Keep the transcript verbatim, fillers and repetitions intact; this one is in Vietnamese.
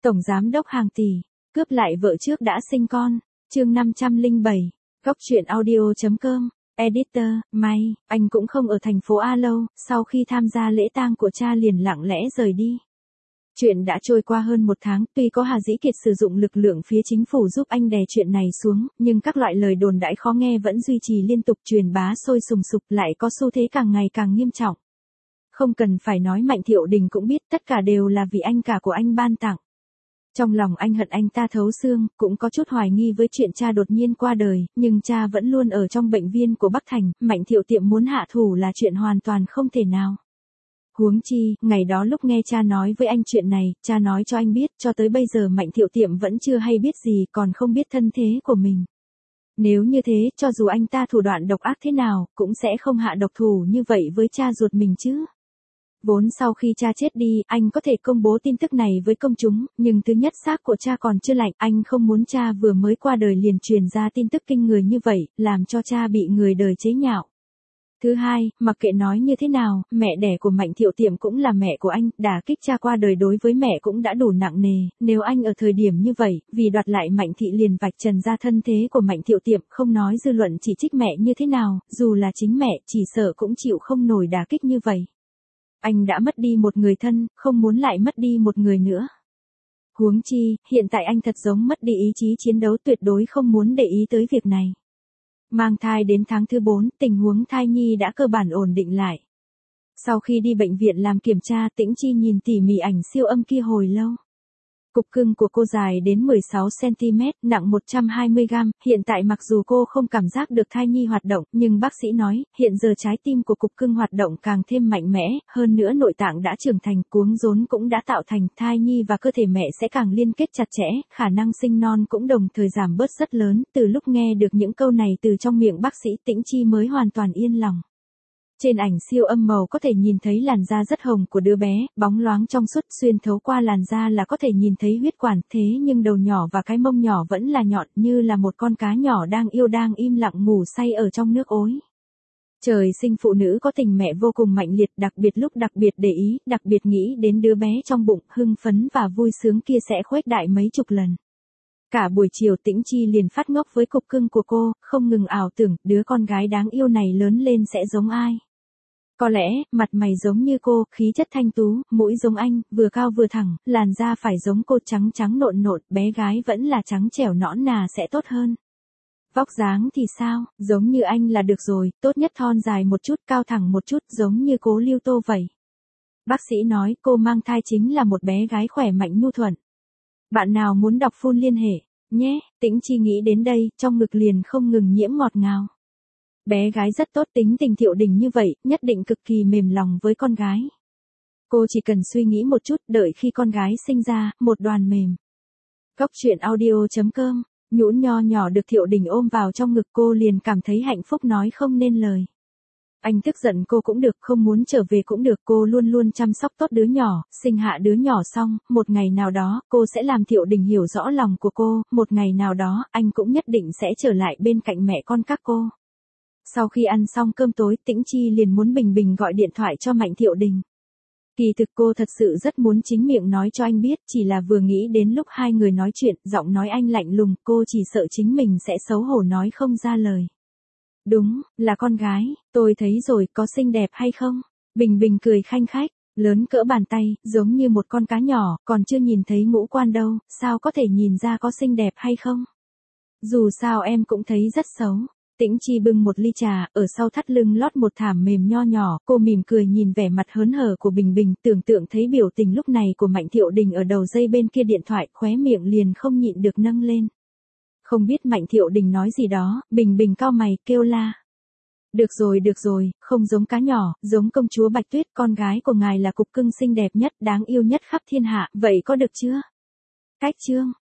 Tổng giám đốc hàng tỷ, cướp lại vợ trước đã sinh con. Chương năm trăm lẻ bảy, Góc truyện audio.com, Editor, may, anh cũng không ở thành phố A lâu, sau khi tham gia lễ tang của cha liền lặng lẽ rời đi. Chuyện đã trôi qua hơn một tháng, tuy có Hà Dĩ Kiệt sử dụng lực lượng phía chính phủ giúp anh đè chuyện này xuống, nhưng các loại lời đồn đãi khó nghe vẫn duy trì liên tục truyền bá sôi sùng sục, lại có xu thế càng ngày càng nghiêm trọng. Không cần phải nói, Mạnh Thiệu Đình cũng biết tất cả đều là vì anh cả của anh ban tặng. Trong lòng anh hận anh ta thấu xương, cũng có chút hoài nghi với chuyện cha đột nhiên qua đời, nhưng cha vẫn luôn ở trong bệnh viện của Bắc Thành, Mạnh Thiệu Tiệm muốn hạ thủ là chuyện hoàn toàn không thể nào. Huống chi, ngày đó lúc nghe cha nói với anh chuyện này, cha nói cho anh biết, cho tới bây giờ Mạnh Thiệu Tiệm vẫn chưa hay biết gì, còn không biết thân thế của mình. Nếu như thế, cho dù anh ta thủ đoạn độc ác thế nào, cũng sẽ không hạ độc thủ như vậy với cha ruột mình chứ. Vốn sau khi cha chết đi, anh có thể công bố tin tức này với công chúng, nhưng thứ nhất xác của cha còn chưa lạnh, anh không muốn cha vừa mới qua đời liền truyền ra tin tức kinh người như vậy, làm cho cha bị người đời chế nhạo. Thứ hai, mặc kệ nói như thế nào, mẹ đẻ của Mạnh Thiệu Tiệm cũng là mẹ của anh, đả kích cha qua đời đối với mẹ cũng đã đủ nặng nề, nếu anh ở thời điểm như vậy, vì đoạt lại Mạnh Thị liền vạch trần ra thân thế của Mạnh Thiệu Tiệm, không nói dư luận chỉ trích mẹ như thế nào, dù là chính mẹ, chỉ sợ cũng chịu không nổi đả kích như vậy. Anh đã mất đi một người thân, không muốn lại mất đi một người nữa. Huống chi, hiện tại anh thật giống mất đi ý chí chiến đấu, tuyệt đối không muốn để ý tới việc này. Mang thai đến tháng thứ bốn, tình huống thai nhi đã cơ bản ổn định lại. Sau khi đi bệnh viện làm kiểm tra, Tĩnh Chi nhìn tỉ mỉ ảnh siêu âm kia hồi lâu. Cục cưng của cô dài đến mười sáu xăng ti mét, nặng một trăm hai mươi gam, hiện tại mặc dù cô không cảm giác được thai nhi hoạt động, nhưng bác sĩ nói, hiện giờ trái tim của cục cưng hoạt động càng thêm mạnh mẽ, hơn nữa nội tạng đã trưởng thành, cuống rốn cũng đã tạo thành, thai nhi và cơ thể mẹ sẽ càng liên kết chặt chẽ, khả năng sinh non cũng đồng thời giảm bớt rất lớn. Từ lúc nghe được những câu này từ trong miệng bác sĩ, Tĩnh Chi mới hoàn toàn yên lòng. Trên ảnh siêu âm màu có thể nhìn thấy làn da rất hồng của đứa bé, bóng loáng trong suốt, xuyên thấu qua làn da là có thể nhìn thấy huyết quản, thế nhưng đầu nhỏ và cái mông nhỏ vẫn là nhọn, như là một con cá nhỏ đang yêu đang im lặng ngủ say ở trong nước ối. Trời sinh phụ nữ có tình mẹ vô cùng mạnh liệt, đặc biệt lúc đặc biệt để ý, đặc biệt nghĩ đến đứa bé trong bụng, hưng phấn và vui sướng kia sẽ khuếch đại mấy chục lần. Cả buổi chiều Tĩnh Chi liền phát ngốc với cục cưng của cô, không ngừng ảo tưởng, đứa con gái đáng yêu này lớn lên sẽ giống ai. Có lẽ, mặt mày giống như cô, khí chất thanh tú, mũi giống anh, vừa cao vừa thẳng, làn da phải giống cô, trắng trắng nộn nộn, bé gái vẫn là trắng trẻo nõn nà sẽ tốt hơn. Vóc dáng thì sao, giống như anh là được rồi, tốt nhất thon dài một chút, cao thẳng một chút, giống như Cố Lưu Tô vậy. Bác sĩ nói cô mang thai chính là một bé gái khỏe mạnh nhu thuận. Bạn nào muốn đọc full liên hệ, nhé. Tĩnh Chi nghĩ đến đây, trong ngực liền không ngừng nhiễm ngọt ngào. Bé gái rất tốt, tính tình Thiệu Đình như vậy, nhất định cực kỳ mềm lòng với con gái. Cô chỉ cần suy nghĩ một chút, đợi khi con gái sinh ra, một đoàn mềm. Góc truyện audio.com, nhũn nho nhỏ được Thiệu Đình ôm vào trong ngực, cô liền cảm thấy hạnh phúc nói không nên lời. Anh tức giận cô cũng được, không muốn trở về cũng được, cô luôn luôn chăm sóc tốt đứa nhỏ, sinh hạ đứa nhỏ xong, một ngày nào đó, cô sẽ làm Thiệu Đình hiểu rõ lòng của cô, một ngày nào đó, anh cũng nhất định sẽ trở lại bên cạnh mẹ con các cô. Sau khi ăn xong cơm tối, Tĩnh Chi liền muốn bình bình gọi điện thoại cho Mạnh Thiệu Đình. Kỳ thực cô thật sự rất muốn chính miệng nói cho anh biết, chỉ là vừa nghĩ đến lúc hai người nói chuyện, giọng nói anh lạnh lùng, cô chỉ sợ chính mình sẽ xấu hổ nói không ra lời. Đúng, là con gái, tôi thấy rồi, có xinh đẹp hay không? Bình Bình cười khanh khách, lớn cỡ bàn tay, giống như một con cá nhỏ, còn chưa nhìn thấy ngũ quan đâu, sao có thể nhìn ra có xinh đẹp hay không? Dù sao em cũng thấy rất xấu. Tĩnh Chi bưng một ly trà, ở sau thắt lưng lót một thảm mềm nho nhỏ, cô mỉm cười nhìn vẻ mặt hớn hở của Bình Bình, tưởng tượng thấy biểu tình lúc này của Mạnh Thiệu Đình ở đầu dây bên kia điện thoại, khóe miệng liền không nhịn được nâng lên. Không biết Mạnh Thiệu Đình nói gì đó, Bình Bình cau mày, kêu la. Được rồi được rồi, không giống cá nhỏ, giống công chúa Bạch Tuyết, con gái của ngài là cục cưng xinh đẹp nhất, đáng yêu nhất khắp thiên hạ, vậy có được chưa? Cách chương.